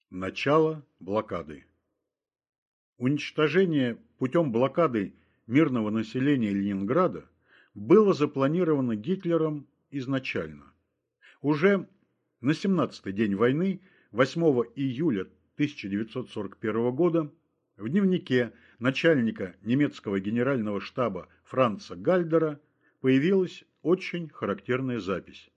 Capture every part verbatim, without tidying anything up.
Начало блокады. Уничтожение путем блокады мирного населения Ленинграда было запланировано Гитлером изначально. Уже на семнадцатый день войны, восьмого июля тысяча девятьсот сорок первого года, в дневнике начальника немецкого генерального штаба Франца Гальдера появилась очень характерная запись.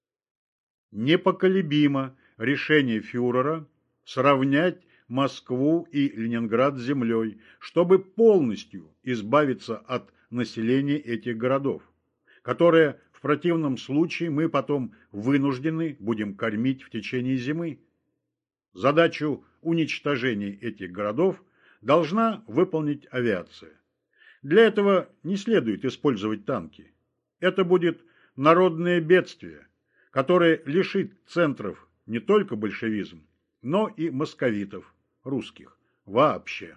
Непоколебимо решение фюрера сравнять Москву и Ленинград с землей, чтобы полностью избавиться от населения этих городов, которое в противном случае мы потом вынуждены будем кормить в течение зимы. Задачу уничтожения этих городов должна выполнить авиация. Для этого не следует использовать танки. Это будет народное бедствие, которое лишит центров не только большевизм, но и московитов, русских, вообще.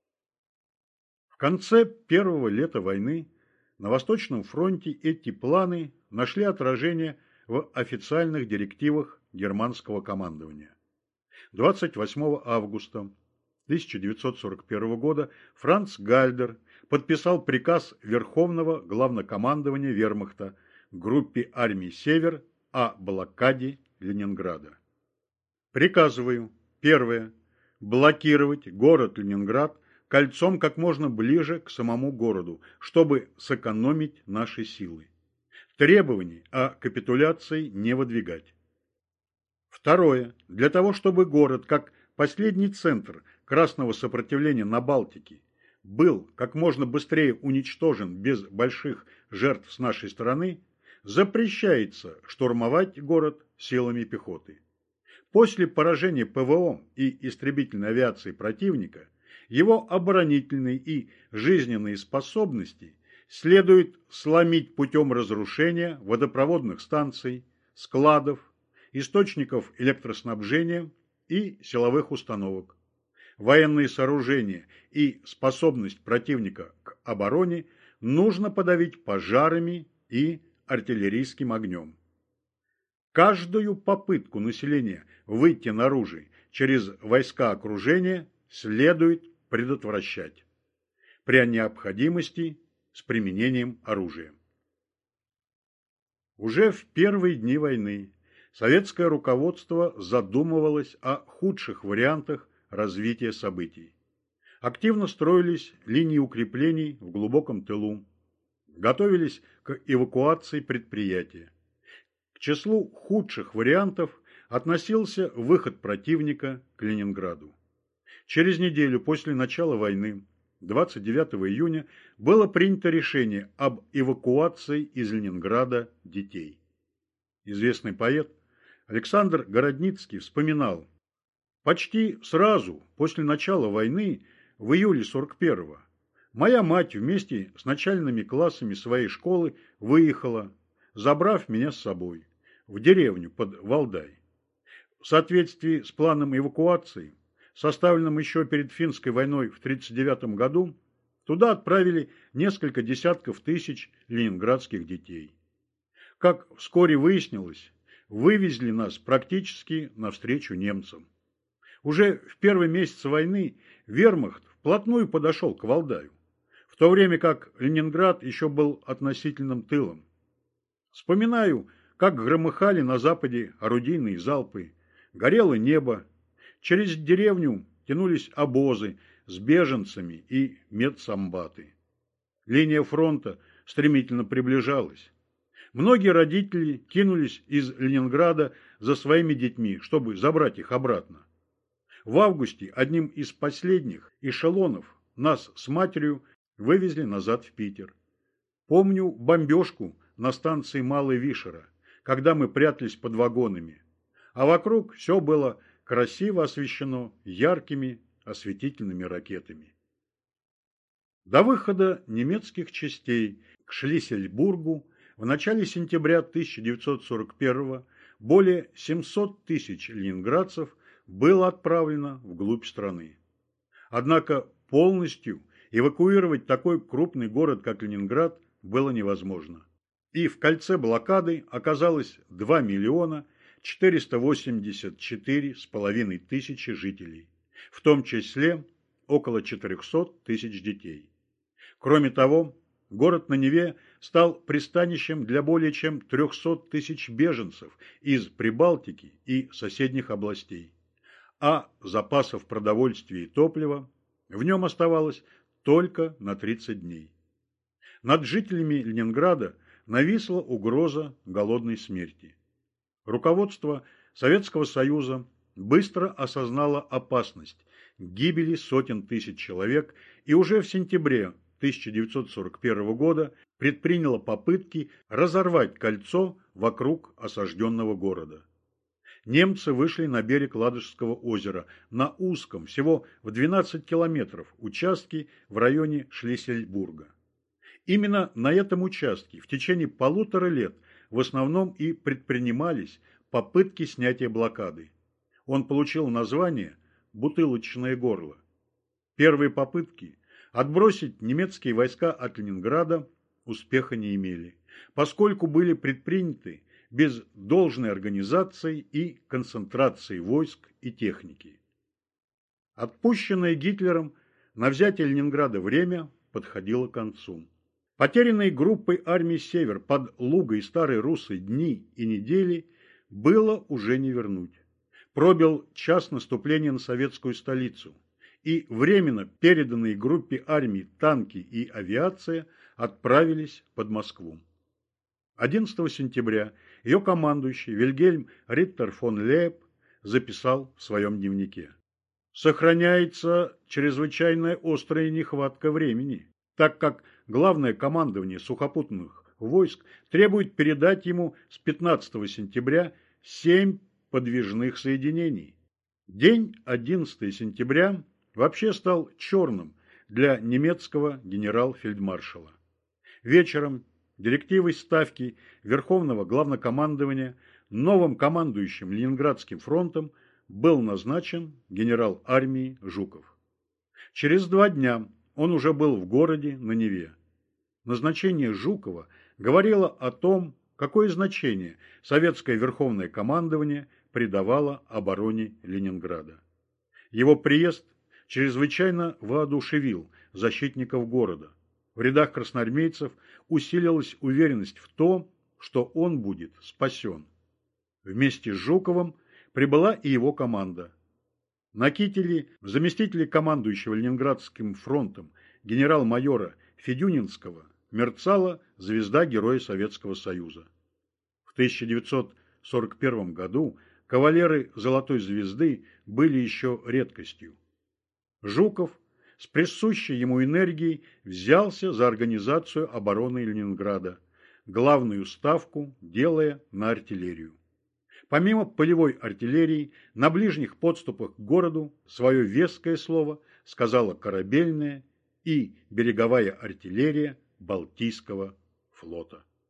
В конце первого лета войны на Восточном фронте эти планы нашли отражение в официальных директивах германского командования. двадцать восьмого августа тысяча девятьсот сорок первого года Франц Гальдер подписал приказ Верховного Главнокомандования Вермахта группе армий «Север» о блокаде Ленинграда. Приказываю, первое, блокировать город Ленинград кольцом как можно ближе к самому городу, чтобы сэкономить наши силы. Требований о капитуляции не выдвигать. Второе, для того, чтобы город, как последний центр красного сопротивления на Балтике, был как можно быстрее уничтожен без больших жертв с нашей стороны, запрещается штурмовать город силами пехоты. После поражения ПВО и истребительной авиации противника, его оборонительные и жизненные способности следует сломить путем разрушения водопроводных станций, складов, источников электроснабжения и силовых установок. Военные сооружения и способность противника к обороне нужно подавить пожарами и артиллерийским огнем. Каждую попытку населения выйти наружу через войска окружения следует предотвращать, при необходимости с применением оружия. Уже в первые дни войны советское руководство задумывалось о худших вариантах развития событий. Активно строились линии укреплений в глубоком тылу, готовились к эвакуации предприятия. К числу худших вариантов относился выход противника к Ленинграду. Через неделю после начала войны, двадцать девятого июня, было принято решение об эвакуации из Ленинграда детей. Известный поэт Александр Городницкий вспоминал: «Почти сразу после начала войны, в июле сорок первого, моя мать вместе с начальными классами своей школы выехала, забрав меня с собой, в деревню под Валдай. В соответствии с планом эвакуации, составленным еще перед финской войной в тридцать девятом году, туда отправили несколько десятков тысяч ленинградских детей. Как вскоре выяснилось, вывезли нас практически навстречу немцам. Уже в первый месяц войны вермахт вплотную подошел к Валдаю, в то время как Ленинград еще был относительным тылом. Вспоминаю, как громыхали на западе орудийные залпы, горело небо, через деревню тянулись обозы с беженцами и медсамбаты. Линия фронта стремительно приближалась. Многие родители кинулись из Ленинграда за своими детьми, чтобы забрать их обратно. В августе одним из последних эшелонов нас с матерью вывезли назад в Питер. Помню бомбежку на станции Малой Вишера, когда мы прятались под вагонами, а вокруг все было красиво освещено яркими осветительными ракетами. До выхода немецких частей к Шлиссельбургу в начале сентября тысяча девятьсот сорок первого более семисот тысяч ленинградцев было отправлено вглубь страны. Однако полностью эвакуировать такой крупный город, как Ленинград, было невозможно. И в кольце блокады оказалось два миллиона четыреста восемьдесят четыре с половиной тысячи жителей, в том числе около четырехсот тысяч детей. Кроме того, город на Неве стал пристанищем для более чем трехсот тысяч беженцев из Прибалтики и соседних областей, а запасов продовольствия и топлива в нем оставалось только на тридцать дней. Над жителями Ленинграда нависла угроза голодной смерти. Руководство Советского Союза быстро осознало опасность гибели сотен тысяч человек и уже в сентябре тысяча девятьсот сорок первого года предприняло попытки разорвать кольцо вокруг осажденного города. Немцы вышли на берег Ладожского озера на узком, всего в двенадцать километров, участке в районе Шлиссельбурга. Именно на этом участке в течение полутора лет в основном и предпринимались попытки снятия блокады. Он получил название «Бутылочное горло». Первые попытки отбросить немецкие войска от Ленинграда успеха не имели, поскольку были предприняты без должной организации и концентрации войск и техники. Отпущенное Гитлером на взятие Ленинграда время подходило к концу. Потерянной группой армии «Север» под Лугой и Старой Руссой дни и недели было уже не вернуть. Пробил час наступления на советскую столицу, и временно переданные группе армий танки и авиация отправились под Москву. одиннадцатого сентября ее командующий Вильгельм Риттер фон Лейб записал в своем дневнике: «Сохраняется чрезвычайная острая нехватка времени, так как главное командование сухопутных войск требует передать ему с пятнадцатого сентября семь подвижных соединений. День одиннадцатого сентября вообще стал черным для немецкого генерал-фельдмаршала. Вечером директивой Ставки Верховного Главнокомандования новым командующим Ленинградским фронтом был назначен генерал армии Жуков. Через два дня он уже был в городе на Неве. Назначение Жукова говорило о том, какое значение советское Верховное командование придавало обороне Ленинграда. Его приезд чрезвычайно воодушевил защитников города. В рядах красноармейцев усилилась уверенность в том, что он будет спасен. Вместе с Жуковым прибыла и его команда. На кителе заместителя командующего Ленинградским фронтом генерал-майора Федюнинского мерцала звезда Героя Советского Союза. В тысяча девятьсот сорок первом году кавалеры Золотой Звезды были еще редкостью. Жуков с присущей ему энергией взялся за организацию обороны Ленинграда, главную ставку делая на артиллерию. Помимо полевой артиллерии, на ближних подступах к городу свое веское слово сказала корабельная и береговая артиллерия Балтийского флота.